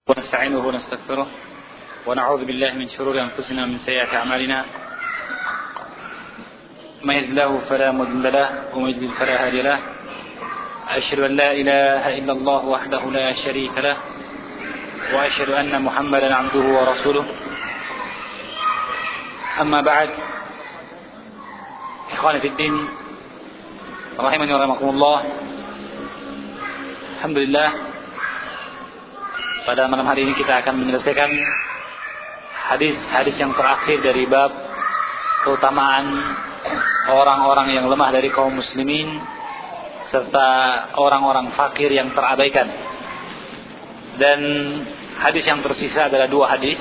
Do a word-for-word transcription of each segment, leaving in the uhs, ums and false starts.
ونستعينه ونستغفره ونعوذ بالله من شرور أنفسنا ومن سيئات أعمالنا من يهد الله فلا مضل له ومن يضلل فلا هادي له أشهد أن لا إله إلا الله وحده لا شريك له وأشهد أن محمدا عبده ورسوله أما بعد إخواني في الدين rahimani wa rahimakumullah. Alhamdulillah, pada malam hari ini kita akan menyelesaikan hadis-hadis yang terakhir dari bab keutamaan orang-orang yang lemah dari kaum muslimin serta orang-orang fakir yang terabaikan. Dan hadis yang tersisa adalah dua hadis.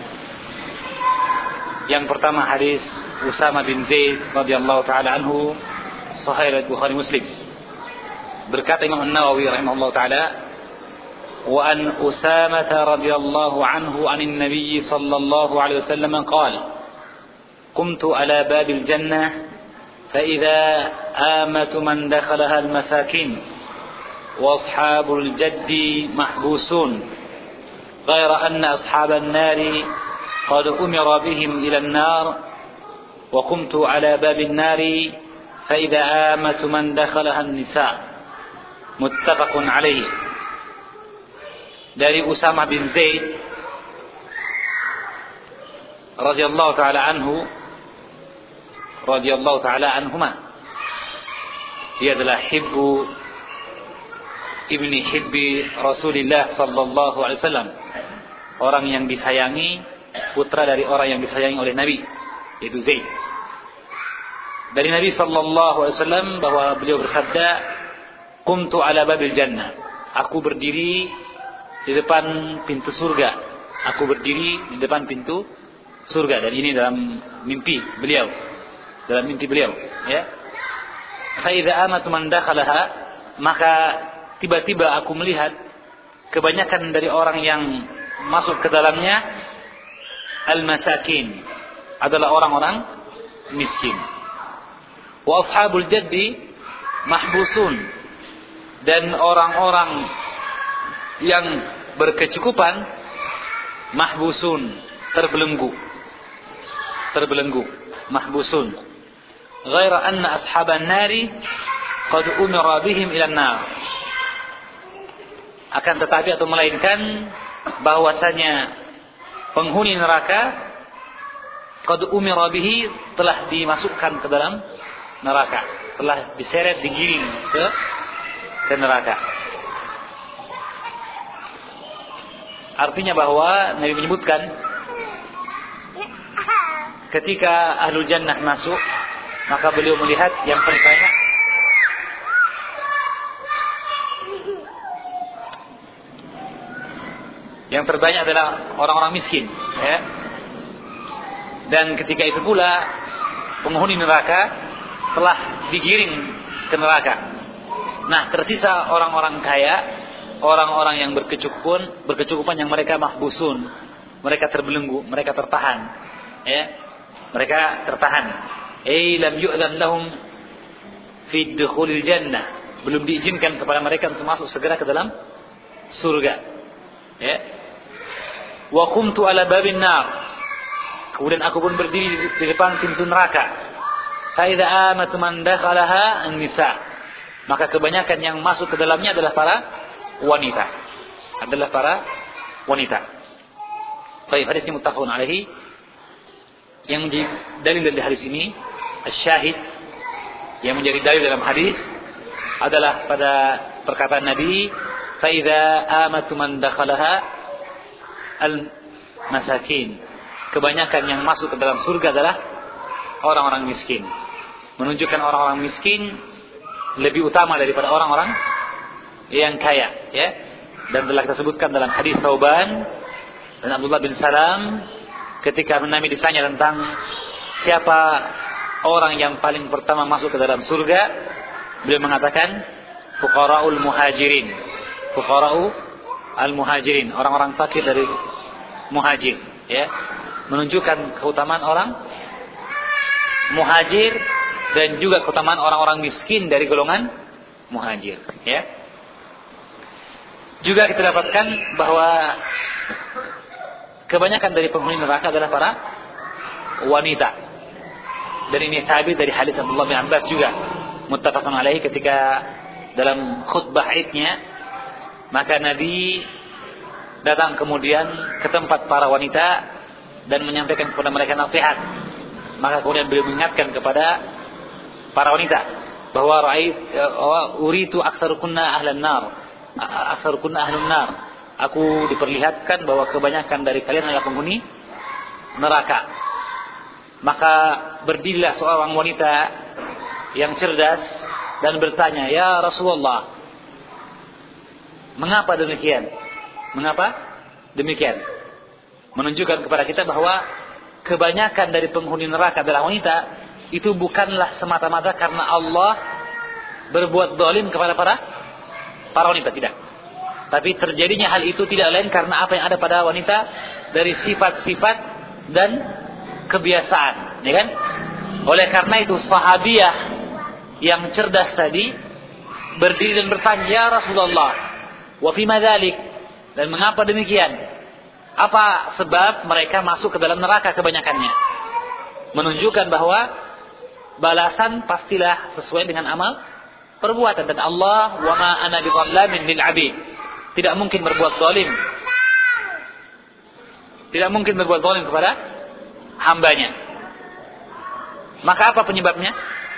Yang pertama hadis Usama bin Zaid radhiyallahu taala anhu, Sahih Bukhari Muslim. Berkata Imam An-Nawawi rahimahullah taala, wa an Usamah radhiyallahu anhu anin Nabi sallallahu alaihi wasallam qala qumtu ala babil jannah fa idza amatu man dakhalaha al-masakin wa ashabul jaddi mahbusun ghayra anna ashaban nari qad umira bihim ila an-nar wa qumtu ala babin nari فإذا آمت من دخلها النساء متفق عليه. Dari Usamah bin Zaid radhiyallahu taala anhu radhiyallahu taala anhuma, dia adalah hibbu ibni hibbi Rasulillah sallallahu alaihi wasallam, orang yang disayangi, putra dari orang yang disayangi oleh Nabi, yaitu Zaid. Dari Nabi sallallahu alaihi wasallam bahwa beliau bersabda, qumtu ala babil jannah, aku berdiri di depan pintu surga. Aku berdiri di depan pintu surga. Dan ini dalam mimpi beliau, dalam mimpi beliau, ya. Fa idza amatu man dakhalaha, maka tiba-tiba aku melihat kebanyakan dari orang yang masuk ke dalamnya al-masakin, adalah orang-orang miskin. Wa ashabul jaddi mahbusun, dan orang-orang yang berkecukupan mahbusun, terbelenggu, terbelenggu, mahbusun. Ghaira anna ashaban nari qad umira bihim ila an-nar. Akan tetapi atau melainkan bahwasanya penghuni neraka qad umira bihi, telah dimasukkan ke dalam neraka, telah diseret, digiring ke ke neraka. Artinya bahwa Nabi menyebutkan ketika ahlul jannah masuk, maka beliau melihat yang paling banyak yang terbanyak adalah orang-orang miskin, ya. Dan ketika itu pula penghuni neraka telah digiring ke neraka. Nah, tersisa orang-orang kaya, orang-orang yang berkecukupan, berkecukupan yang mereka mahbusun, mereka terbelenggu, mereka tertahan, ya. Mereka tertahan. Ai lam yu'zan lahum fi dukhulil jannah, belum diizinkan kepada mereka untuk masuk segera ke dalam surga, ya. Wa qumtu ala babin nar, kemudian aku pun berdiri di depan pintu neraka. Fa idza amatu man dakhalaha an-nisa, maka kebanyakan yang masuk ke dalamnya adalah para wanita, adalah para wanita. Baik, hadis ini muttafaqun alaihi. Yang menjadi dalil dari hadis ini, asy-syahid yang menjadi dalil dalam hadis adalah pada perkataan Nabi, fa idza amatu man dakhalaha al-masakin, kebanyakan yang masuk ke dalam surga adalah orang-orang miskin. Menunjukkan orang-orang miskin lebih utama daripada orang-orang yang kaya, ya. Dan telah kita sebutkan dalam hadis Thauban dan Abdullah bin Salam ketika Nabi ditanya tentang siapa orang yang paling pertama masuk ke dalam surga, beliau mengatakan fuqaraul muhajirin, fuqarau al-muhajirin, orang-orang fakir dari muhajir, ya. Menunjukkan keutamaan orang muhajir dan juga keutamaan orang-orang miskin dari golongan muhajir, ya. Juga kita dapatkan bahwa kebanyakan dari penghuni neraka adalah para wanita. Dan ini sabit dari hadis Abdullah bin Abbas juga, muttafaqun alaihi, ketika dalam khutbah Idnya, maka Nabi datang kemudian ke tempat para wanita dan menyampaikan kepada mereka nasihat. Maka kemudian beliau mengingatkan kepada para wanita bahwa ra'ait uritu aktsarukunna ahlan nar, aktsarukunna ahlun nar. Aku diperlihatkan bahwa kebanyakan dari kalian adalah penghuni neraka. Maka berdirilah seorang wanita yang cerdas dan bertanya, "Ya Rasulullah, mengapa demikian? Mengapa demikian?" Menunjukkan kepada kita bahwa kebanyakan dari penghuni neraka adalah wanita. Itu bukanlah semata-mata karena Allah berbuat zalim kepada para para wanita, tidak. Tapi terjadinya hal itu tidak lain karena apa yang ada pada wanita dari sifat-sifat dan kebiasaan, ya kan? Oleh karena itu sahabiah yang cerdas tadi berdiri dan bertanya, "Ya Rasulullah, wa fi madzalik?" Dan mengapa demikian? Apa sebab mereka masuk ke dalam neraka kebanyakannya? Menunjukkan bahwa balasan pastilah sesuai dengan amal perbuatan, dan Allah, "Wa ma ana bidzallamin lil 'abid." Tidak mungkin berbuat zalim. Tidak mungkin berbuat zalim kepada hambanya. Maka apa penyebabnya?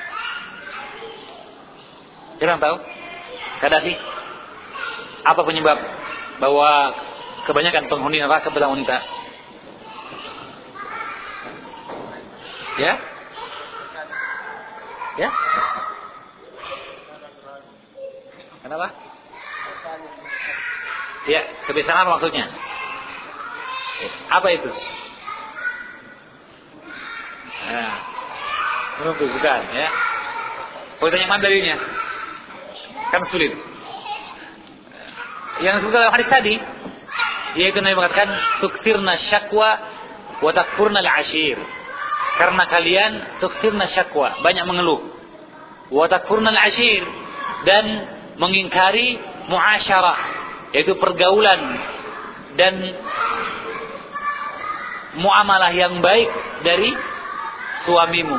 Siapa yang tahu? Kadafi. Apa penyebab bahwa kebanyakan penghuni neraka adalah wanita? Ya? Ya? Kenapa? Ya, kebiasaan apa maksudnya? Apa itu? Nah, menunggu bukan, ya. Poinnya mana darinya? Kan sulit. Yang disebut dalam hadis tadi, yaitu Nabi mengatakan, "Tuktirna syakwa wa takfurna al-ashir." Karena kalian tuktirna syakwa, banyak mengeluh. Wa takfurna al-ashir, dan mengingkari muasyarah, yaitu pergaulan dan muamalah yang baik dari suamimu.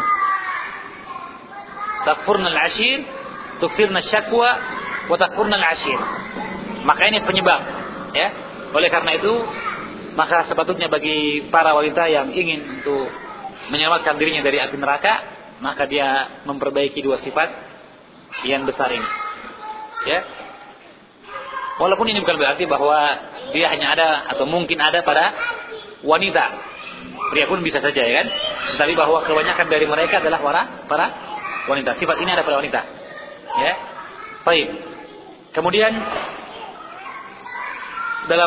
Takfurna al-ashir, tukfirna syakwa, wa takfurna al-ashir. Maka ini penyebab, ya. Oleh karena itu, maka sepatutnya bagi para wanita yang ingin untuk menyelamatkan dirinya dari api neraka, maka dia memperbaiki dua sifat yang besar ini. Ya. Walaupun ini bukan berarti bahwa dia hanya ada atau mungkin ada pada wanita. Pria pun bisa saja, ya kan? Tetapi bahwa kebanyakan dari mereka adalah para para wanita. Sifat ini ada pada wanita. Ya. Baik. Kemudian dalam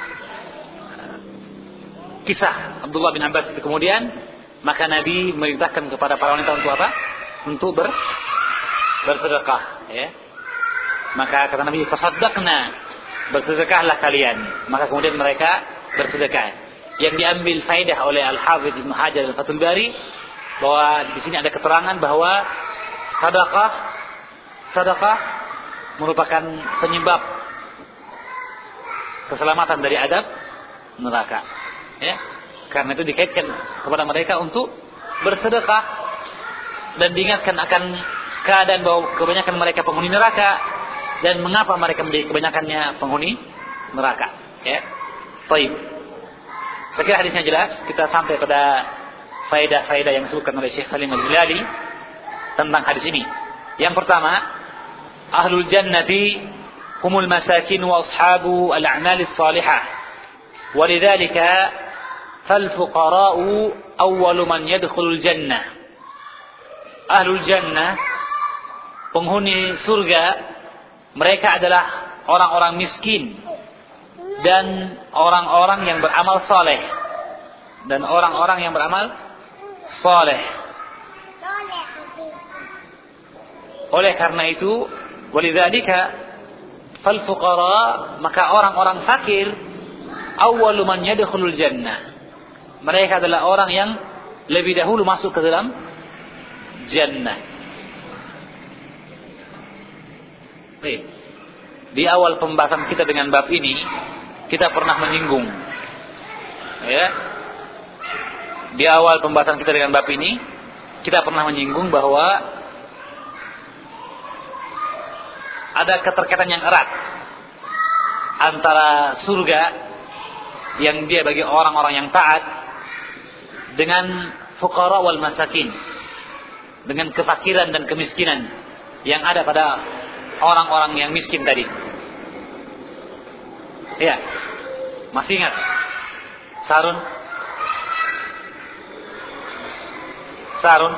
kisah Abdullah bin Abbas itu kemudian, maka Nabi merintahkan kepada para wanita untuk apa? Untuk ber bersedekah, ya. Maka kata Nabi, "Tasaddaqna," bersedekahlah kalian. Maka kemudian mereka bersedekah. Yang diambil faedah oleh Al-Hafidz Ibnu Hajar Al-Fathul Bari, bahwa di sini ada keterangan bahwa sedekah sedekah merupakan penyebab keselamatan dari adab neraka. Ya. Karena itu dikaitkan kepada mereka untuk bersedekah dan diingatkan akan keadaan bahwa kebanyakan mereka penghuni neraka dan mengapa mereka menjadi kebanyakannya penghuni neraka. Ya. Baik. Saya kira hadisnya jelas. Kita sampai pada faedah-faedah yang disebutkan oleh Syekh Salim Al-Hilali tentang hadis ini. Yang pertama, ahlul jannati humul masakin wa ashabu al-a'mal as-salihah. Walidzalika fal fuqara'u awwalu man yadkhulul jannah. Ahlul jannah, penghuni surga, mereka adalah orang-orang miskin dan orang-orang yang beramal saleh. Dan orang-orang yang beramal saleh. Oleh karena itu, walidzalika fal fuqara, maka orang-orang fakir awwalu man yadkhulul jannah. Mereka adalah orang yang lebih dahulu masuk ke dalam jannah. Baik. Di awal pembahasan kita dengan bab ini, kita pernah menyinggung ya, di awal pembahasan kita dengan bab ini, kita pernah menyinggung bahwa ada keterkaitan yang erat antara surga yang dia bagi orang-orang yang taat dengan fuqara wal masakin, dengan kefakiran dan kemiskinan yang ada pada orang-orang yang miskin tadi. Ya, masih ingat Sarun? Sarun.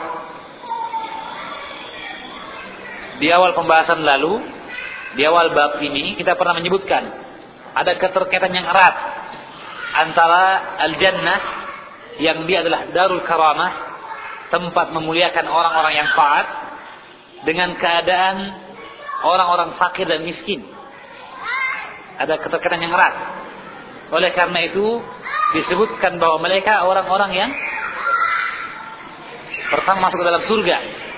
Di awal pembahasan lalu, di awal bab ini kita pernah menyebutkan ada keterkaitan yang erat antara al-jannah yang dia adalah darul karamah, tempat memuliakan orang-orang yang taat, dengan keadaan orang-orang fakir dan miskin. Ada keterkaitan yang erat. Oleh karena itu disebutkan bahwa mereka orang-orang yang pertama masuk ke dalam surga,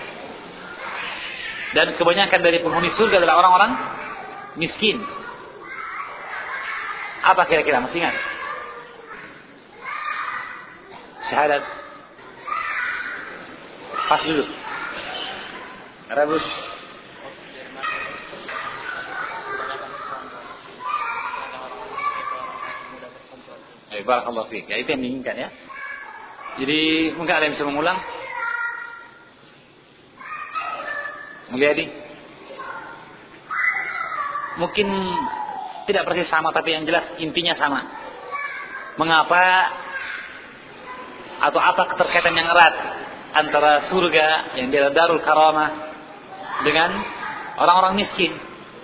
dan kebanyakan dari penghuni surga adalah orang-orang miskin. Apa kira-kira, masih ingat? Syahadat. Pas dulu. Rebus. Eh, barakallahu fiik. Ya, itu yang diinginkan ya. Jadi mungkin ada yang bisa mengulang. Mulyadi. Mungkin tidak persis sama, tapi yang jelas intinya sama. Mengapa atau apa keterkaitan yang erat antara surga yang dia darul karamah dengan orang-orang miskin?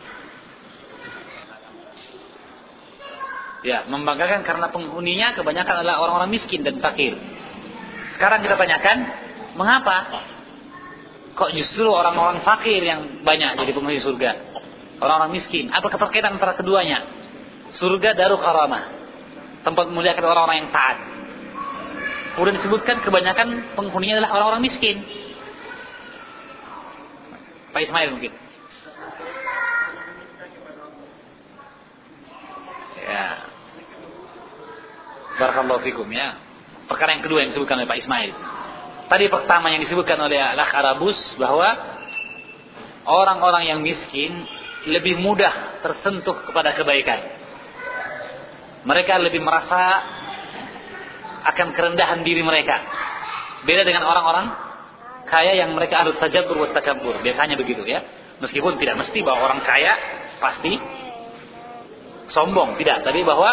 Ya, membanggakan karena penghuninya kebanyakan adalah orang-orang miskin dan fakir. Sekarang kita tanyakan, mengapa kok justru orang-orang fakir yang banyak jadi penghuni surga, orang-orang miskin? Apa keterkaitan antara keduanya? Surga darul karamah, tempat memuliakan orang-orang yang taat. Kemudian disebutkan kebanyakan penghuninya adalah orang-orang miskin. Pak Ismail mungkin. Ya. Barakallahu fikum ya. Perkara yang kedua yang disebutkan oleh Pak Ismail. Tadi pertama yang disebutkan oleh Al-Akh Arabus bahwa orang-orang yang miskin lebih mudah tersentuh kepada kebaikan. Mereka lebih merasa akan kerendahan diri mereka. Beda dengan orang-orang kaya yang mereka ahlu tajabbur wa takabbur. Biasanya begitu ya. Meskipun tidak mesti bahwa orang kaya pasti sombong, tidak. Tapi bahwa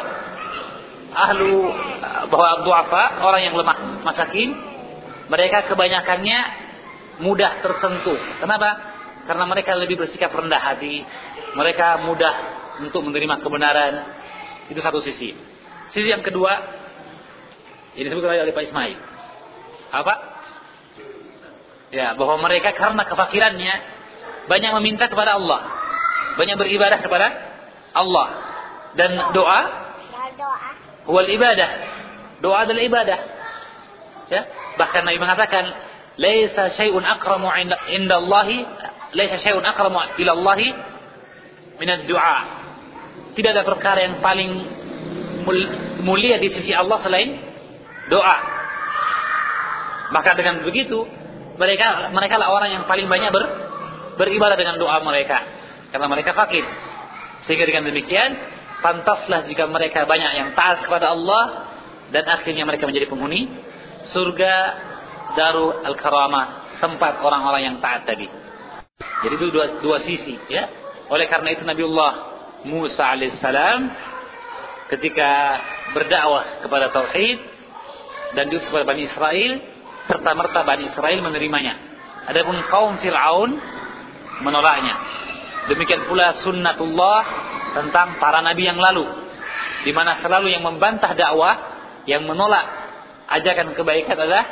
ahlu bahwa du'afa, orang yang lemah masakin, mereka kebanyakannya mudah tersentuh. Kenapa? Karena mereka lebih bersikap rendah hati. Mereka mudah untuk menerima kebenaran. Itu satu sisi. Sisi yang kedua ini disebutkan oleh Pak Ismail. Apa? Ya, bahwa mereka karena kefakirannya banyak meminta kepada Allah, banyak beribadah kepada Allah, dan doa, huwal ibadah. Doa adalah ibadah. Ya, bahkan Nabi mengatakan, "Laisa syai'un akramu 'inda Allahi, laisa syai'un akramu ila Allahi min ad-du'a." Tidak ada perkara yang paling mulia di sisi Allah selain doa. Maka dengan begitu mereka mereka lah orang yang paling banyak ber, beribadah dengan doa mereka, karena mereka fakir. Sehingga dengan demikian pantaslah jika mereka banyak yang taat kepada Allah, dan akhirnya mereka menjadi penghuni surga Darul Al-Karamah, tempat orang-orang yang taat tadi. Jadi itu dua, dua sisi ya. Oleh karena itu Nabiullah Musa alaihissalam ketika berdakwah kepada tauhid dan diutus kepada Bani Israel, serta merta Bani Israel menerimanya. Adapun kaum Fir'aun menolaknya. Demikian pula sunnatullah tentang para nabi yang lalu, di mana selalu yang membantah dakwah, yang menolak ajakan kebaikan adalah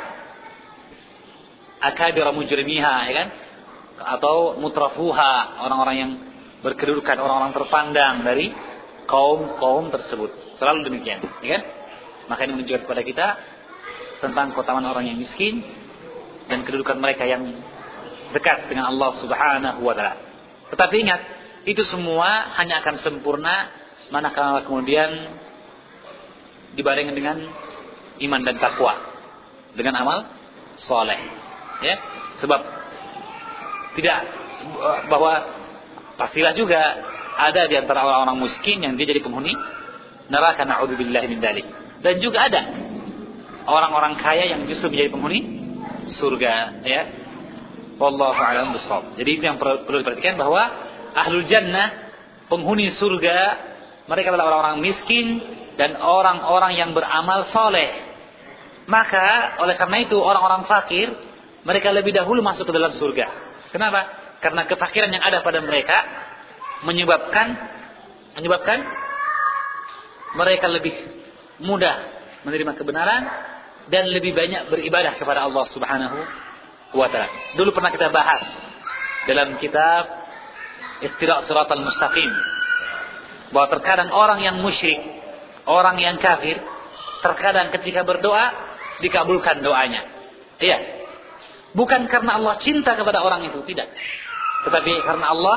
akabir mujrimiha, ya kan? Atau mutrafuha, orang-orang yang berkedudukan, orang-orang terpandang dari kaum-kaum tersebut. Selalu demikian, ya kan? Maka ini menunjukkan kepada kita tentang keutamaan orang yang miskin dan kedudukan mereka yang dekat dengan Allah Subhanahu wa taala. Tetapi ingat, itu semua hanya akan sempurna manakala kemudian dibarengi dengan iman dan takwa, dengan amal soleh. Ya, sebab tidak bahwa pastilah juga ada di antara orang-orang miskin yang dia jadi penghuni neraka, na'udzubillahi min dzalik. Dan juga ada orang-orang kaya yang justru menjadi penghuni surga. Ya, wallahu a'lam bishawab. Jadi itu yang perlu diperhatikan, bahwa ahlul jannah, penghuni surga, mereka adalah orang-orang miskin dan orang-orang yang beramal soleh. Maka oleh karena itu orang-orang fakir, mereka lebih dahulu masuk ke dalam surga. Kenapa? Karena kefakiran yang ada pada mereka menyebabkan menyebabkan mereka lebih mudah menerima kebenaran dan lebih banyak beribadah kepada Allah Subhanahu wa taala. Dulu pernah kita bahas dalam kitab Iqtida' Shiratal Mustaqim, bahwa terkadang orang yang musyrik, orang yang kafir, terkadang ketika berdoa dikabulkan doanya. Iya. Bukan karena Allah cinta kepada orang itu, tidak. Tetapi karena Allah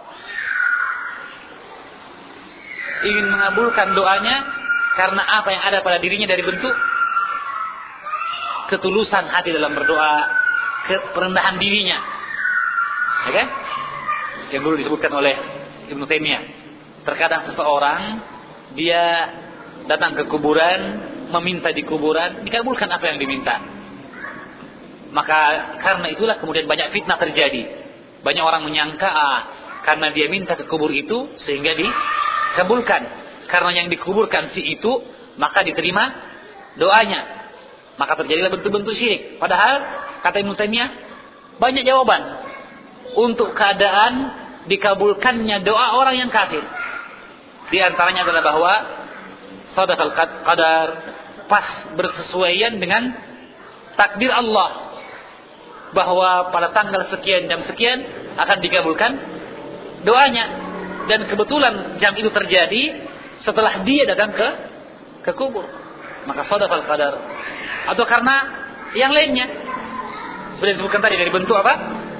ingin mengabulkan doanya karena apa yang ada pada dirinya dari bentuk ketulusan hati dalam berdoa, kerendahan dirinya. Ya kan? Yang dulu disebutkan oleh Ibnu Taimiyah. Terkadang seseorang dia datang ke kuburan, meminta di kuburan, dikabulkan apa yang diminta. Maka karena itulah kemudian banyak fitnah terjadi. Banyak orang menyangka ah, karena dia minta ke kubur itu sehingga dikabulkan. Karena yang dikuburkan si itu, maka diterima doanya. Maka terjadilah bentuk-bentuk syirik. Padahal kata Ibnu Taimiyah, banyak jawaban untuk keadaan dikabulkannya doa orang yang kafir. Di antaranya adalah bahwa shadaqal qadar, pas bersesuaian dengan takdir Allah, bahwa pada tanggal sekian jam sekian akan dikabulkan doanya, dan kebetulan jam itu terjadi setelah dia datang ke ke kubur, maka shadaqal qadar. Atau karena yang lainnya seperti disebutkan tadi, dari bentuk apa?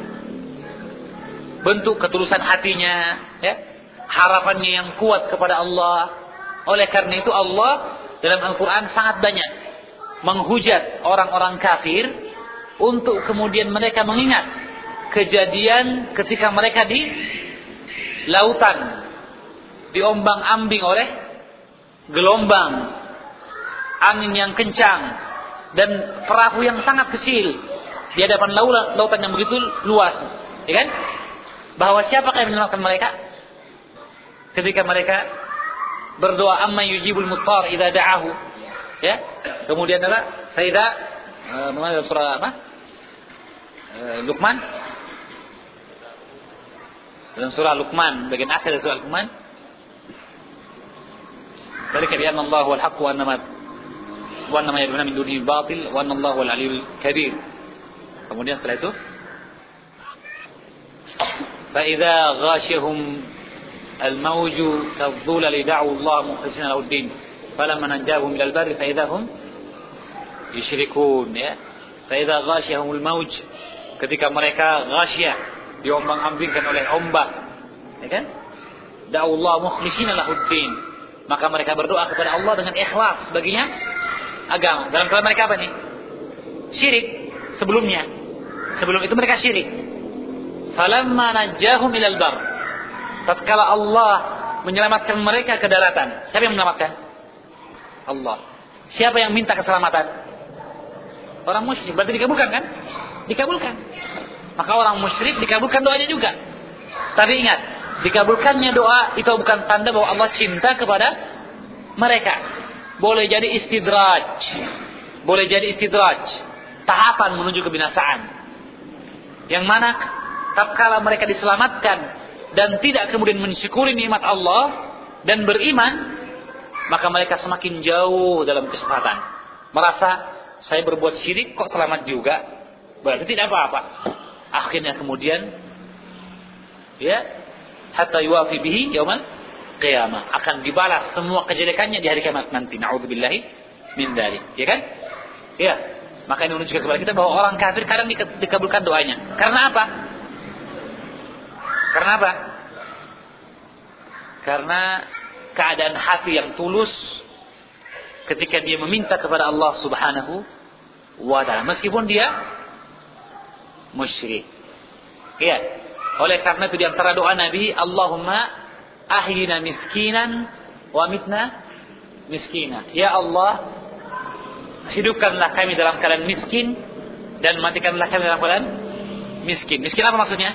Bentuk ketulusan hatinya, ya, harapannya yang kuat kepada Allah. Oleh karena itu Allah dalam Al-Quran sangat banyak menghujat orang-orang kafir untuk kemudian mereka mengingat kejadian ketika mereka di lautan, diombang-ambing oleh gelombang, angin yang kencang, dan perahu yang sangat kecil di hadapan lautan yang begitu luas. Ya kan? Bahwa siapakah yang menyelamatkan mereka? Ketika mereka berdoa, amma yujibul muttar idza da'ahu. Ya. Kemudian adalah faida uh, dalam surah apa? Uh, Luqman. Dalam surah Luqman, bagian akhir dari surah Luqman. Dzalika bi anna Allah wal haqq wa anna ma wa anna ma yad'una min dunihi batil wa anna Allah wal aliyyul kabir. Kemudian setelah itu فإذا غاشهم الموج كالظلل دعوا الله مخلصين له الدين فلما نجاهم إلى البر فإذا هم يشركون. Ya, فإذا غاشهم الموج, ketika mereka ghasyah, diombang-ambingkan oleh ombak, ya kan? Da'u Allah mukhlishina lahu ad-din, maka mereka berdoa kepada Allah dengan ikhlas baginya agama. Dalam keadaan mereka apa nih? Syirik sebelumnya. Sebelum itu mereka syirik. Falamma najjahum ilal bar, tatkala Allah menyelamatkan mereka ke daratan. Siapa yang menyelamatkan? Allah. Siapa yang minta keselamatan? Orang musyrik. Berarti dikabulkan kan? Dikabulkan. Maka orang musyrik dikabulkan doanya juga. Tapi ingat, dikabulkannya doa itu bukan tanda bahwa Allah cinta kepada mereka. Boleh jadi istidraj. Boleh jadi istidraj, tahapan menuju kebinasaan. Yang mana tatkala mereka diselamatkan dan tidak kemudian mensyukuri nikmat Allah dan beriman, maka mereka semakin jauh dalam kesesatan. Merasa saya berbuat syirik kok selamat juga, berarti tidak apa-apa. Akhirnya kemudian ya hatta yuwafi bihi yaumal qiyamah, akan dibalas semua kejelekannya di hari kiamat nanti. Na'udzubillahi min dzalik. Ya kan? Ya. Maka ini menunjukkan kepada kita bahwa orang kafir kadang dikabulkan doanya. Karena apa? Karena apa? Karena keadaan hati yang tulus, ketika dia meminta kepada Allah Subhanahu wa taala meskipun dia musyrik. Ya. Oleh karena itu di antara doa Nabi, Allahumma ahyina miskinan wa mitna miskina. Ya Allah, hidupkanlah kami dalam keadaan miskin dan matikanlah kami dalam keadaan miskin. Miskin apa maksudnya?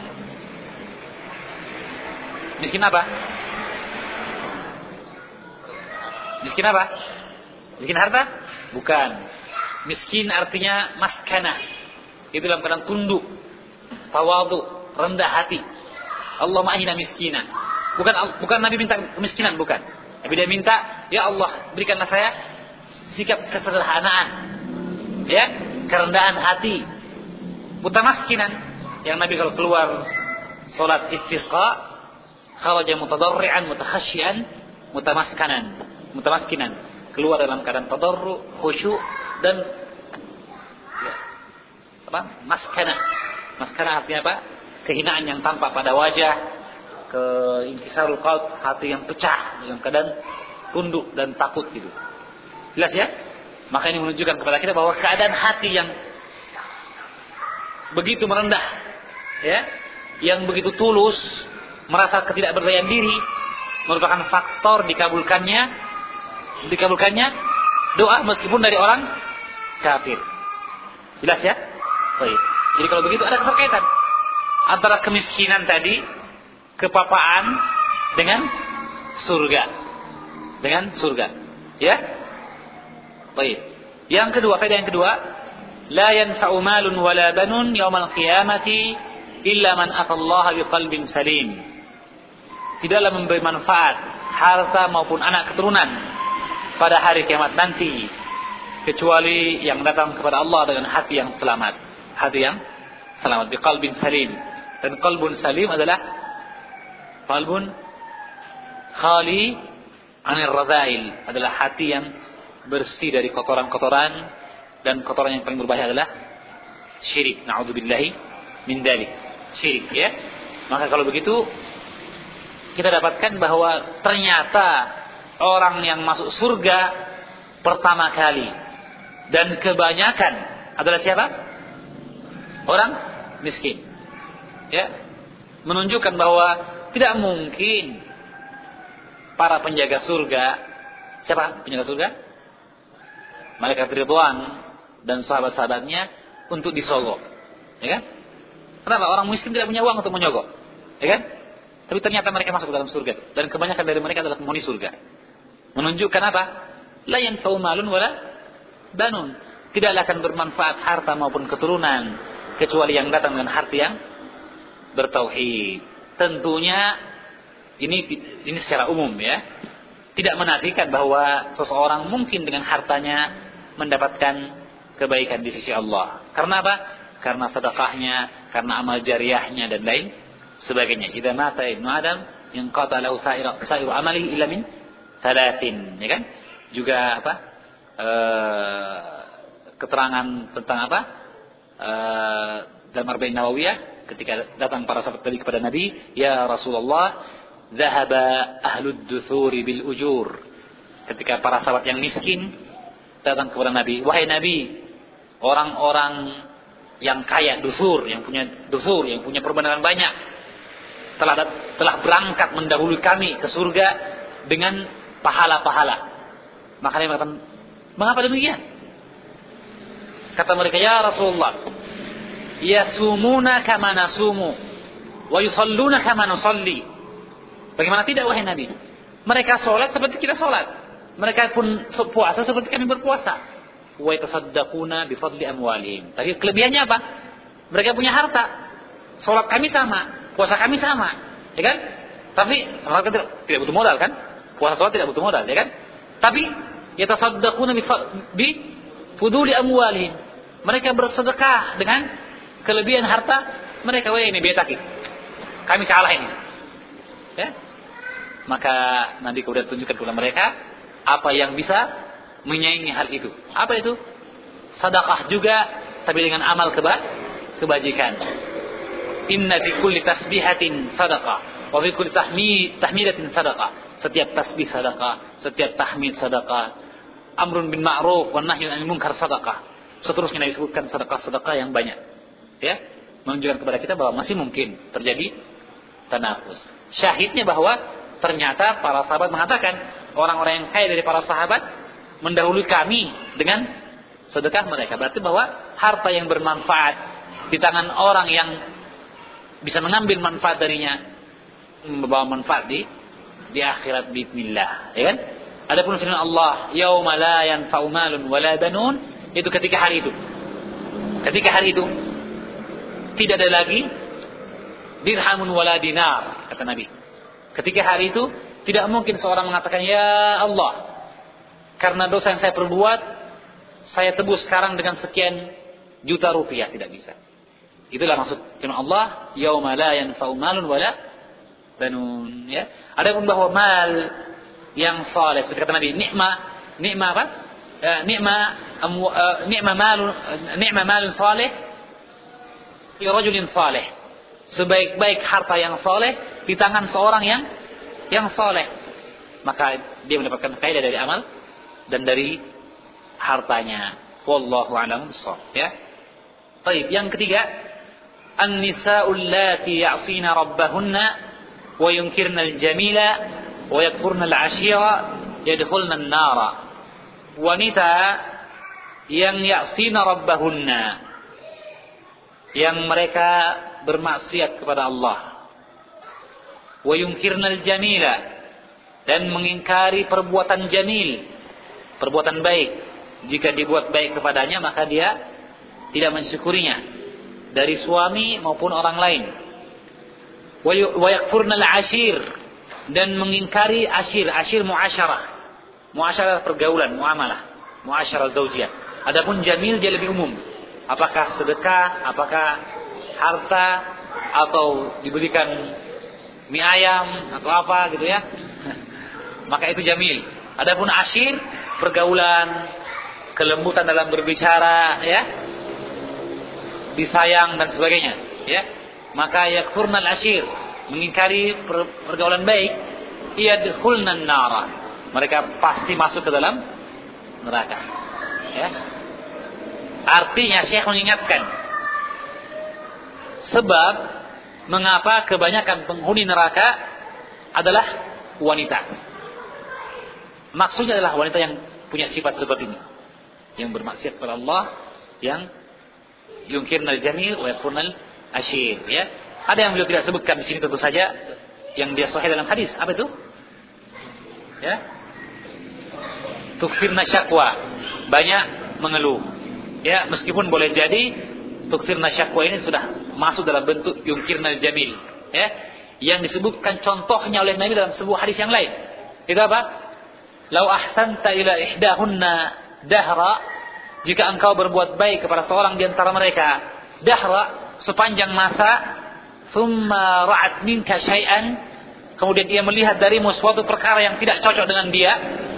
Miskin apa? Miskin apa? Miskin harta? Bukan. Miskin artinya maskana. Itu dalam keadaan tunduk, tawadhu, rendah hati. Allahumma ahyina miskina. Bukan bukan Nabi minta kemiskinan, bukan. Tapi dia minta, ya Allah, berikanlah saya sikap kesederhanaan, ya, kerendahan hati, mutamaskinan. Yang Nabi kalau keluar salat istisqa, kharaja mutadarrian, mutakhasyian, mutamaskanan, mutamaskinan, keluar dalam keadaan tadarru, khusyuk dan ya, apa? Maskana. Maskana artinya apa? Kehinaan yang tampak pada wajah, keinkisarul qalb, hati yang pecah dalam keadaan tunduk dan takut gitu. Jelas ya? Maka ini menunjukkan kepada kita bahwa keadaan hati yang begitu merendah, ya, yang begitu tulus, merasa ketidakberdayaan diri, merupakan faktor dikabulkannya, dikabulkannya doa meskipun dari orang kafir. Jelas ya? Baik. Jadi kalau begitu ada keterkaitan antara kemiskinan tadi, kepapaan dengan surga. Dengan surga. Ya? Baik. Yang kedua, faedah yang kedua, la yanfa'u malun wala banun yaumal qiyamati illa man atallaha biqalbin salim. Tidaklah memberi manfaat harta maupun anak keturunan pada hari kiamat nanti kecuali yang datang kepada Allah dengan hati yang selamat. Hati yang selamat, biqalbin salim. Dan qalbun salim adalah qalbun khali anir radhail, adalah hati yang bersih dari kotoran-kotoran, dan kotoran yang paling berbahaya adalah syirik. Na'udzubillahi min dzalik. Syirik, ya. Maka kalau begitu kita dapatkan bahwa ternyata orang yang masuk surga pertama kali dan kebanyakan adalah siapa? Orang miskin. Ya, menunjukkan bahwa tidak mungkin para penjaga surga, siapa penjaga surga? Malaikat Ridwan dan sahabat-sahabatnya untuk disogok, ya kan? Kenapa orang miskin tidak punya uang untuk menyogok, ya kan? Tapi ternyata mereka masuk ke dalam surga, dan kebanyakan dari mereka adalah penghuni surga. Menunjukkan apa? La yanfa'u malun wala banun. Tidaklah akan bermanfaat harta maupun keturunan kecuali yang datang dengan hati yang bertauhid. Tentunya ini ini secara umum, ya. Tidak menafikan bahwa seseorang mungkin dengan hartanya mendapatkan kebaikan di sisi Allah. Karena apa? Karena sedekahnya, karena amal jariyahnya dan lain sebagainya. Idza mata ibnu Adam inqata lahu sa'iru sa'iru amalihi illa min thalathin, ya kan? Juga apa? E, keterangan tentang apa? E, dalam Arba'in Nawawiyah ketika datang para sahabat tadi kepada Nabi, ya Rasulullah, dhahaba ahlud duthuri bil ujur. Ketika para sahabat yang miskin datang kepada Nabi, wahai Nabi, orang-orang yang kaya, dusur, yang punya dusur, yang punya perbenaran banyak, telah telah berangkat mendahului kami ke surga dengan pahala-pahala. Maka dia mengatakan, mengapa demikian? Kata mereka, ya Rasulullah, yasumuna kama nasumu wa yusalluna kama nusalli. Bagaimana tidak, wahai Nabi? Mereka sholat seperti kita sholat. Mereka pun puasa seperti kami berpuasa. Wa yatasaddaquna bi fadli amwalihim. Tapi kelebihannya apa? Mereka punya harta. Sholat kami sama, puasa kami sama, ya kan? Tapi mereka tidak, tidak butuh modal, kan? Puasa sholat tidak butuh modal, ya kan? Tapi yatasaddaquna bi fuduli amwalihim. Mereka bersedekah dengan kelebihan harta mereka. Wah, ini betaki. Kami kalah ini. Ya? Maka Nabi kemudian tunjukkan kepada mereka apa yang bisa menyaingi hal itu. Apa itu? Sedekah juga, tapi dengan amal keba kebajikan. Inna fi kulli tasbihatin sadaqah, wa fi kulli tahmid tahmidatin sadaqah. Setiap tasbih sedekah, setiap tahmid sedekah, amrun bil ma'ruf wan nahyun 'anil munkar sedekah. Seterusnya Nabi sebutkan sedekah-sedekah yang banyak. Ya, menunjukkan kepada kita bahwa masih mungkin terjadi tanafus. Syahidnya bahwa ternyata para sahabat mengatakan orang-orang yang kaya dari para sahabat mendahului kami dengan sedekah mereka. Berarti bahwa harta yang bermanfaat di tangan orang yang bisa mengambil manfaat darinya membawa manfaat di di akhirat bismillah, ya kan? Adapun firman Allah, yauma la yanfa'u malun wala banun, itu ketika hari itu. Ketika hari itu tidak ada lagi dirhamun wala dinar, kata Nabi. Ketika hari itu tidak mungkin seorang mengatakan, ya Allah, karena dosa yang saya perbuat, saya tebus sekarang dengan sekian juta rupiah. Tidak bisa. Itulah maksud firman Allah, yauma la yanfa'u malun wala banun. Ya. Adapun bahwa mal yang saleh, seperti kata Nabi, nikma, nikma apa? Uh, nikma, um, uh, nikma malun, nikma malun saleh, fi rajulin saleh. Sebaik-baik harta yang saleh di tangan seorang yang yang saleh, maka dia mendapatkan kaidah dari amal dan dari hartanya. Wallahu a'lam bissawab. Ya. Baik, yang ketiga, an-nisa'ul lati ya'sina rabbahunna wa yunkirna al-jamila wa yakfurna al-'ashira yadkhulna an-nara. Wanita yang ya'sina rabbahunna, yang mereka bermaksiat kepada Allah, wa yunkirna al-jamila, dan mengingkari perbuatan jamil, perbuatan baik. Jika dibuat baik kepadanya, maka dia tidak mensyukurinya dari suami maupun orang lain. Wa yakfurna al-ashir, dan mengingkari ashir. Ashir muasyarah, muasyarah pergaulan, muamalah, muasyarah zaujiyah. Adapun jamil dia lebih umum. Apakah sedekah, apakah harta, atau diberikan mie ayam atau apa gitu ya, maka itu jamil. Adapun ashir, pergaulan, kelembutan dalam berbicara, ya, disayang dan sebagainya, ya. Maka yakfurnal ashir, mengingkari pergaulan baik, yadkhulnan nara, mereka pasti masuk ke dalam neraka. Ya. Artinya Syekh mengingatkan sebab mengapa kebanyakan penghuni neraka adalah wanita. Maksudnya adalah wanita yang punya sifat seperti ini, yang bermaksiat kepada Allah, yang yungkirnal jamil wa yakfurnal ashir, ya. Ada yang beliau tidak sebutkan di sini tentu saja, yang dia sahih dalam hadis. Apa itu? Ya. Tukfirna syakwa, banyak mengeluh. Ya, meskipun boleh jadi tukfirna syakwa ini sudah masuk dalam bentuk yungkirnal jamil, ya. Yang disebutkan contohnya oleh Nabi dalam sebuah hadis yang lain. Itu apa? Lau ahsanta ila ihdahunna dahra, jika engkau berbuat baik kepada seorang di antara mereka dahra, sepanjang masa, thumma ra'at minka syai'an, kemudian ia melihat darimu suatu perkara yang tidak cocok dengan dia,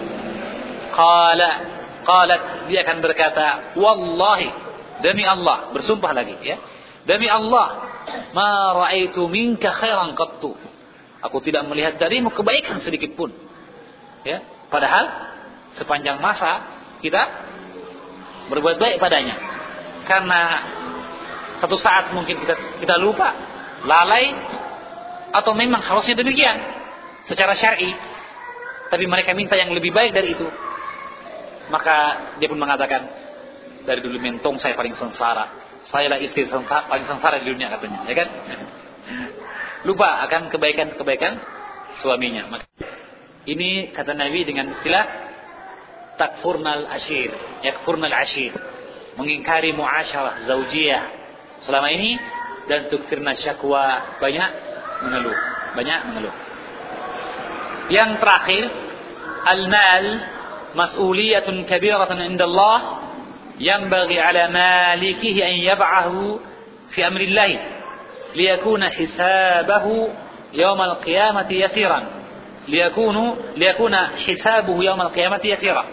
qala qalat, dia akan berkata, wallahi, demi Allah, bersumpah lagi, ya, demi Allah, ma ra'aitu minka khairan qattu, aku tidak melihat darimu kebaikan sedikit pun, ya. Padahal sepanjang masa kita berbuat baik padanya, karena satu saat mungkin kita kita lupa, lalai, atau memang harusnya demikian secara syar'i, tapi mereka minta yang lebih baik dari itu. Maka dia pun mengatakan, dari dulu mentong saya paling sengsara, saya lah istri sengsara, paling sengsara di dunia, katanya, ya kan? Lupa akan kebaikan-kebaikan suaminya. Maka ini kata Nabi dengan istilah takfurnal ashir, yakfurnal ashir, mengingkari muasyarah zaujiyah selama ini, dan tukfirna syakwa, banyak mengeluh, banyak mengeluh. Yang terakhir, al-mal mas'uliyatun kabiratan indallah, yanbaghi ala malikihi an yab'ahu fi amrillah liyakuna hisabahu yawmal qiyamati yasiran. liyakunu liyakuna hisabuhu yaumal qiyamati yasira.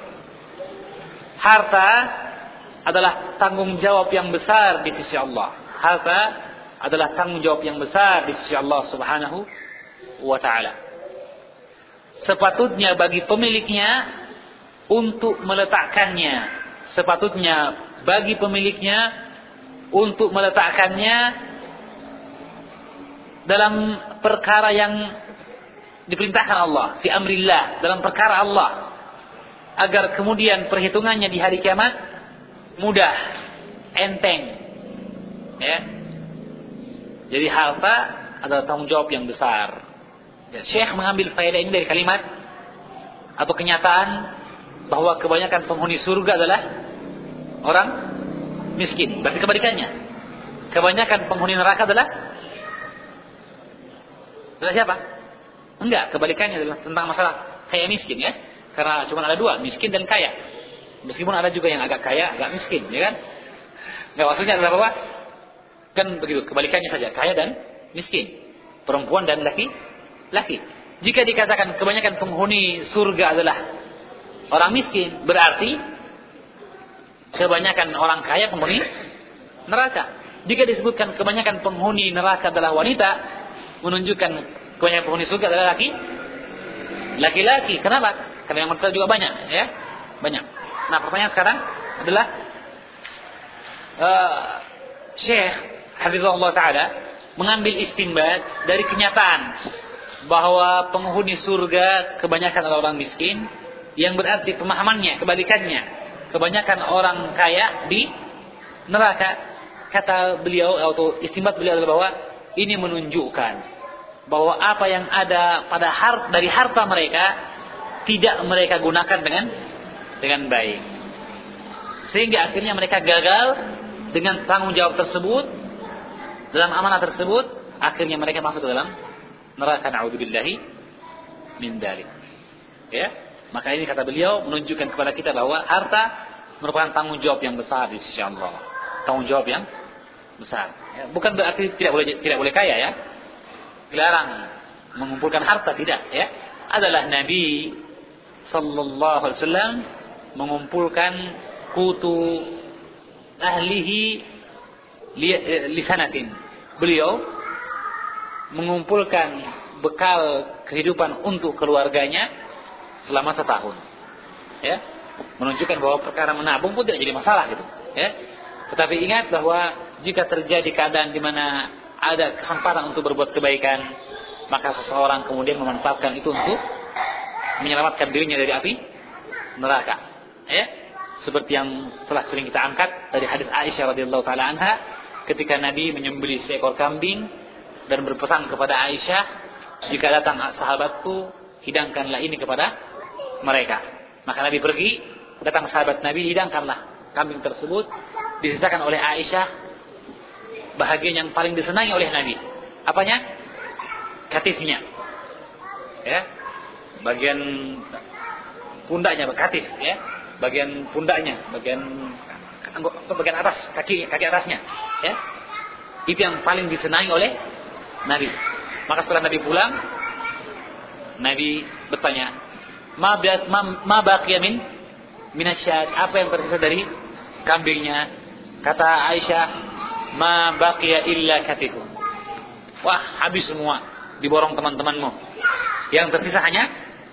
Harta adalah tanggung jawab yang besar di sisi Allah. Harta adalah tanggung jawab yang besar di sisi Allah Subhanahu wa taala. Sepatutnya bagi pemiliknya untuk meletakkannya, sepatutnya bagi pemiliknya untuk meletakkannya dalam perkara yang diperintahkan Allah, fi amrillah, dalam perkara Allah, agar kemudian perhitungannya di hari kiamat mudah, enteng. Ya. Jadi harta adalah tanggung jawab yang besar. Ya, Syekh mengambil faedah ini dari kalimat atau kenyataan bahwa kebanyakan penghuni surga adalah orang miskin. Berarti kebalikannya. Kebanyakan penghuni neraka adalah adalah siapa? Enggak, kebalikannya adalah tentang masalah kaya miskin, ya. Karena cuma ada dua, miskin dan kaya. Meskipun ada juga yang agak kaya, agak miskin, ya kan? Enggak, maksudnya adalah apa? Kan begitu, kebalikannya saja, kaya dan miskin. Perempuan dan laki laki. Jika dikatakan kebanyakan penghuni surga adalah orang miskin, berarti kebanyakan orang kaya penghuni neraka. Jika disebutkan kebanyakan penghuni neraka adalah wanita, menunjukkan kebanyakan penghuni surga adalah laki laki-laki. Kenapa? Karena yang wanita juga banyak, ya, banyak. Nah, pertanyaan sekarang adalah uh, Syekh Hafizahullah Ta'ala mengambil istinbat dari kenyataan bahwa penghuni surga kebanyakan adalah orang miskin, yang berarti pemahamannya, kebalikannya, kebanyakan orang kaya di neraka. Kata beliau atau istinbat beliau adalah bahwa ini menunjukkan bahwa apa yang ada pada harta, dari harta mereka tidak mereka gunakan dengan dengan baik, sehingga akhirnya mereka gagal dengan tanggung jawab tersebut, dalam amanah tersebut, akhirnya mereka masuk ke dalam neraka, na'udzubillahi min dzalik. Ya, maka ini kata beliau menunjukkan kepada kita bahwa harta merupakan tanggung jawab yang besar di sisi Allah, tanggung jawab yang besar. Ya, bukan berarti tidak boleh tidak boleh kaya, ya, dilarang mengumpulkan harta, tidak, ya. Adalah Nabi Sallallahu Alaihi Wasallam mengumpulkan kutu ahlihi lisanatin. Beliau mengumpulkan bekal kehidupan untuk keluarganya selama setahun. Ya, menunjukkan bahwa perkara menabung pun tidak jadi masalah, gitu. Ya, tetapi ingat bahwa jika terjadi keadaan di mana ada kesempatan untuk berbuat kebaikan, maka seseorang kemudian memanfaatkan itu untuk menyelamatkan dirinya dari api neraka. Ya, seperti yang telah sering kita angkat dari hadis Aisyah radhiyallahu taala anha, ketika Nabi menyembelih seekor kambing dan berpesan kepada Aisyah, jika datang sahabatku, hidangkanlah ini kepada mereka. Maka Nabi pergi, datang sahabat Nabi, hidangkanlah kambing tersebut. Disisakan oleh Aisyah bahagian yang paling disenangi oleh Nabi. Apanya? Katifnya. Ya, bagian pundaknya, katif, ya, bagian pundaknya, bagian bagian atas, kaki kaki atasnya, ya, itu yang paling disenangi oleh Nabi. Maka setelah Nabi pulang, Nabi bertanya, ma ma, ma baqiya min minasyad, apa yang tersisa dari kambingnya? Kata Aisyah, ma baqiya illa katifu. Wah, habis semua, diborong teman-temanmu. Yang tersisa hanya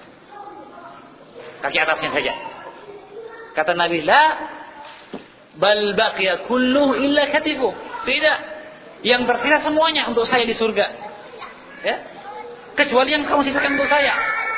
kaki atasnya saja. Kata Nabi, la bal baqiya kulluhu illa katifu. Tidak, yang tersisa semuanya untuk saya di surga, ya, kecuali yang kamu sisakan untuk saya.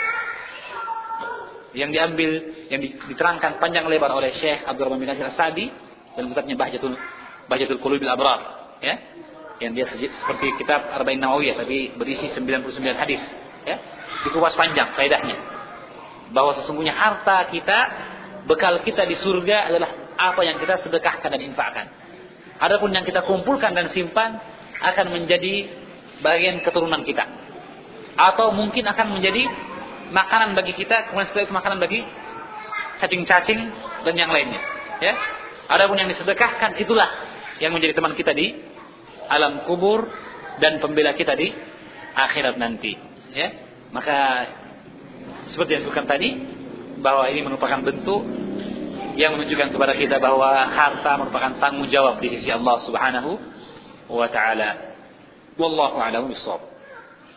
Yang diambil, yang diterangkan panjang lebar oleh Syekh Abdurrahman bin Nasir As-Sa'di dalam kitabnya Bahjatul Bahjatul Qulubil Abrar, ya, yang dia seperti kitab Arba'in Nawawiyah tapi berisi sembilan puluh sembilan hadis, ya, dikupas panjang faedahnya bahwa sesungguhnya harta kita, bekal kita di surga adalah apa yang kita sedekahkan dan infakkan. Adapun yang kita kumpulkan dan simpan akan menjadi bagian keturunan kita, atau mungkin akan menjadi makanan bagi kita, kemudian setelah itu makanan bagi cacing-cacing dan yang lainnya, ya. Adapun yang disedekahkan itulah yang menjadi teman kita di alam kubur dan pembela kita di akhirat nanti, ya. Maka seperti yang disebutkan tadi, bahwa ini merupakan bentuk yang menunjukkan kepada kita bahwa harta merupakan tanggung jawab di sisi Allah Subhanahu wa taala. Wallahu a'lam bishawab.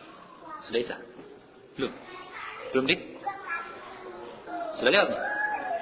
Sudah Isa? Belum? Belum, Dik? Sudah lewat?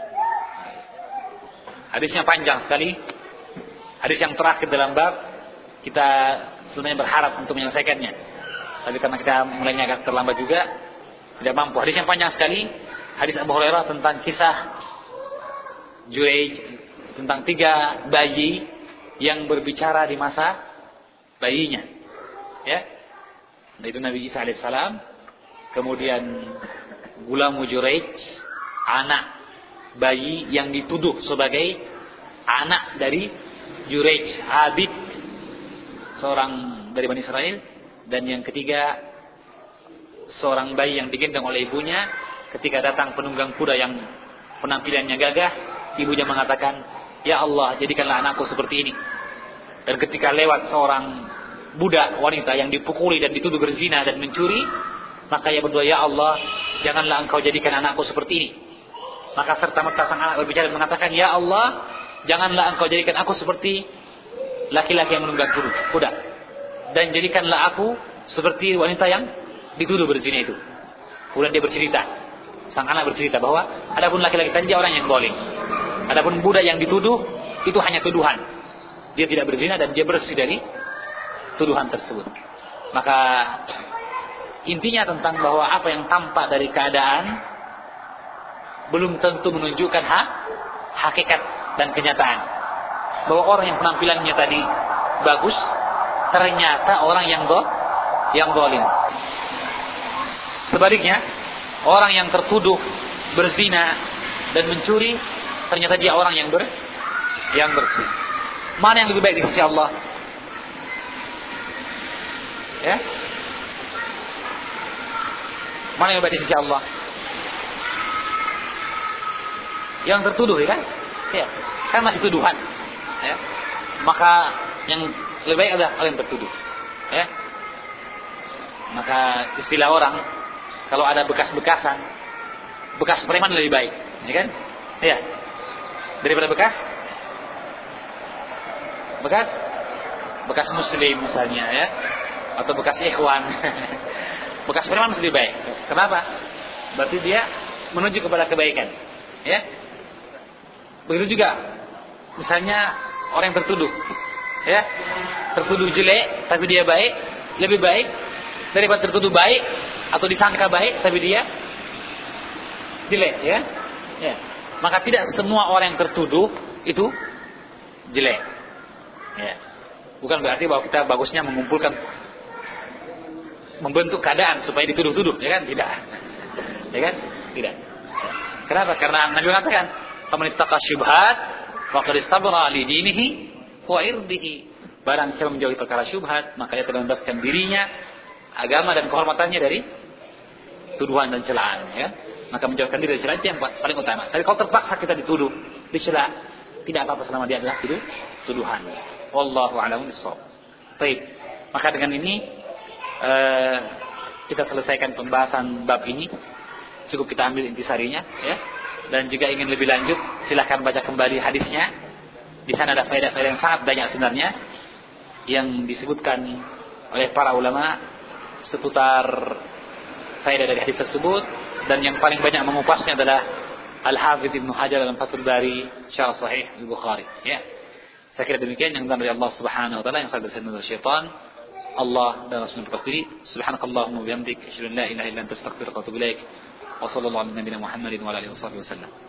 Hadisnya panjang sekali. Hadis yang terakhir dalam bab, kita sebenarnya berharap untuk menyelesaikannya. Tapi karena kita mulainya agak terlambat juga, tidak mampu. Hadis yang panjang sekali. Hadis Abu Hurairah tentang kisah Jurayj, tentang tiga bayi yang berbicara di masa bayinya. Ya. Itu Nabi Isa alaihissalam, kemudian Gulam Jurayj, anak bayi yang dituduh sebagai anak dari Jurayj, Abid, seorang dari Bani Israel, dan yang ketiga seorang bayi yang digendong oleh ibunya. Ketika datang penunggang kuda yang penampilannya gagah, ibunya mengatakan, "Ya Allah, jadikanlah anakku seperti ini." Dan ketika lewat seorang budak wanita yang dipukuli dan dituduh berzina dan mencuri, maka ia berdoa, "Ya Allah, janganlah engkau jadikan anakku seperti ini." Maka serta-merta sang anak berbicara dan mengatakan, "Ya Allah, janganlah engkau jadikan aku seperti laki-laki yang menunggang kuda, dan jadikanlah aku seperti wanita yang dituduh berzina itu." Kemudian dia bercerita, sang anak bercerita bahwa adapun laki-laki tadi dia orang yang zalim, adapun budak yang dituduh itu hanya tuduhan, dia tidak berzina dan dia bersih dari tuduhan tersebut. Maka intinya tentang bahwa apa yang tampak dari keadaan belum tentu menunjukkan hak, hakikat dan kenyataan. Bahwa orang yang penampilannya tadi bagus ternyata orang yang do, yang zalim. Sebaliknya, orang yang tertuduh berzina dan mencuri ternyata dia orang yang ber, yang bersih. Mana yang lebih baik di sisi Allah? Ya? Mana yang lebih baik di sisi Allah? Yang tertuduh, ya kan? Ya, kan masih tuduhan. Ya. Maka yang lebih baik adalah orang yang tertuduh. Ya. Maka istilah orang, kalau ada bekas-bekasan, bekas preman lebih baik, ya kan? Ya. Daripada bekas bekas bekas muslim misalnya, ya, atau bekas ikhwan. Bekas preman lebih baik. Kenapa? Berarti dia menuju kepada kebaikan, ya. Begitu juga misalnya orang yang tertuduh, ya, tertuduh jelek tapi dia baik, lebih baik daripada tertuduh baik atau disangka baik tapi dia jelek, ya. Ya. Maka tidak semua orang yang tertuduh itu jelek. Ya. Bukan berarti bahwa kita bagusnya mengumpulkan, membentuk keadaan supaya dituduh-tuduh, ya kan? Tidak. Ya kan? Tidak. Kenapa? Karena Nabi mengatakan, "Faman ittaqa syubhat faqad istabra li dinihi wa irdihi." Barang siapa menjauhi perkara syubhat, maka dia telah membebaskan dirinya, agama dan kehormatannya dari tuduhan dan celaan, ya. Maka menjauhkan diri dari celaan itu yang paling utama. Tapi kalau terpaksa kita dituduh, dicela, tidak apa-apa selama dia adalah tuduh, tuduhan. Wallahu a'lam bishawab. Baik. Maka dengan ini uh, kita selesaikan pembahasan bab ini. Cukup kita ambil intisarinya, ya. Dan jika ingin lebih lanjut, silakan baca kembali hadisnya. Di sana ada faedah-faedah yang sangat banyak sebenarnya yang disebutkan oleh para ulama seputar faedah dari hadis tersebut, dan yang paling banyak mengupasnya adalah Al-Hafidz Ibnu Hajar dalam Fathul Bari Syarh Sahih Al-Bukhari, ya. Saya kira demikian yang dari Allah Subhanahu wa taala, yang saya dari syaitan. Allah dan Rasulullah berkata, subhanakallahumma wa bihamdik, asyhadu an la ilaha illa anta astaghfiruka wa atubu ilaik. Wa sallallahu ala nabiyyina Muhammadin wa ala alihi wasallam.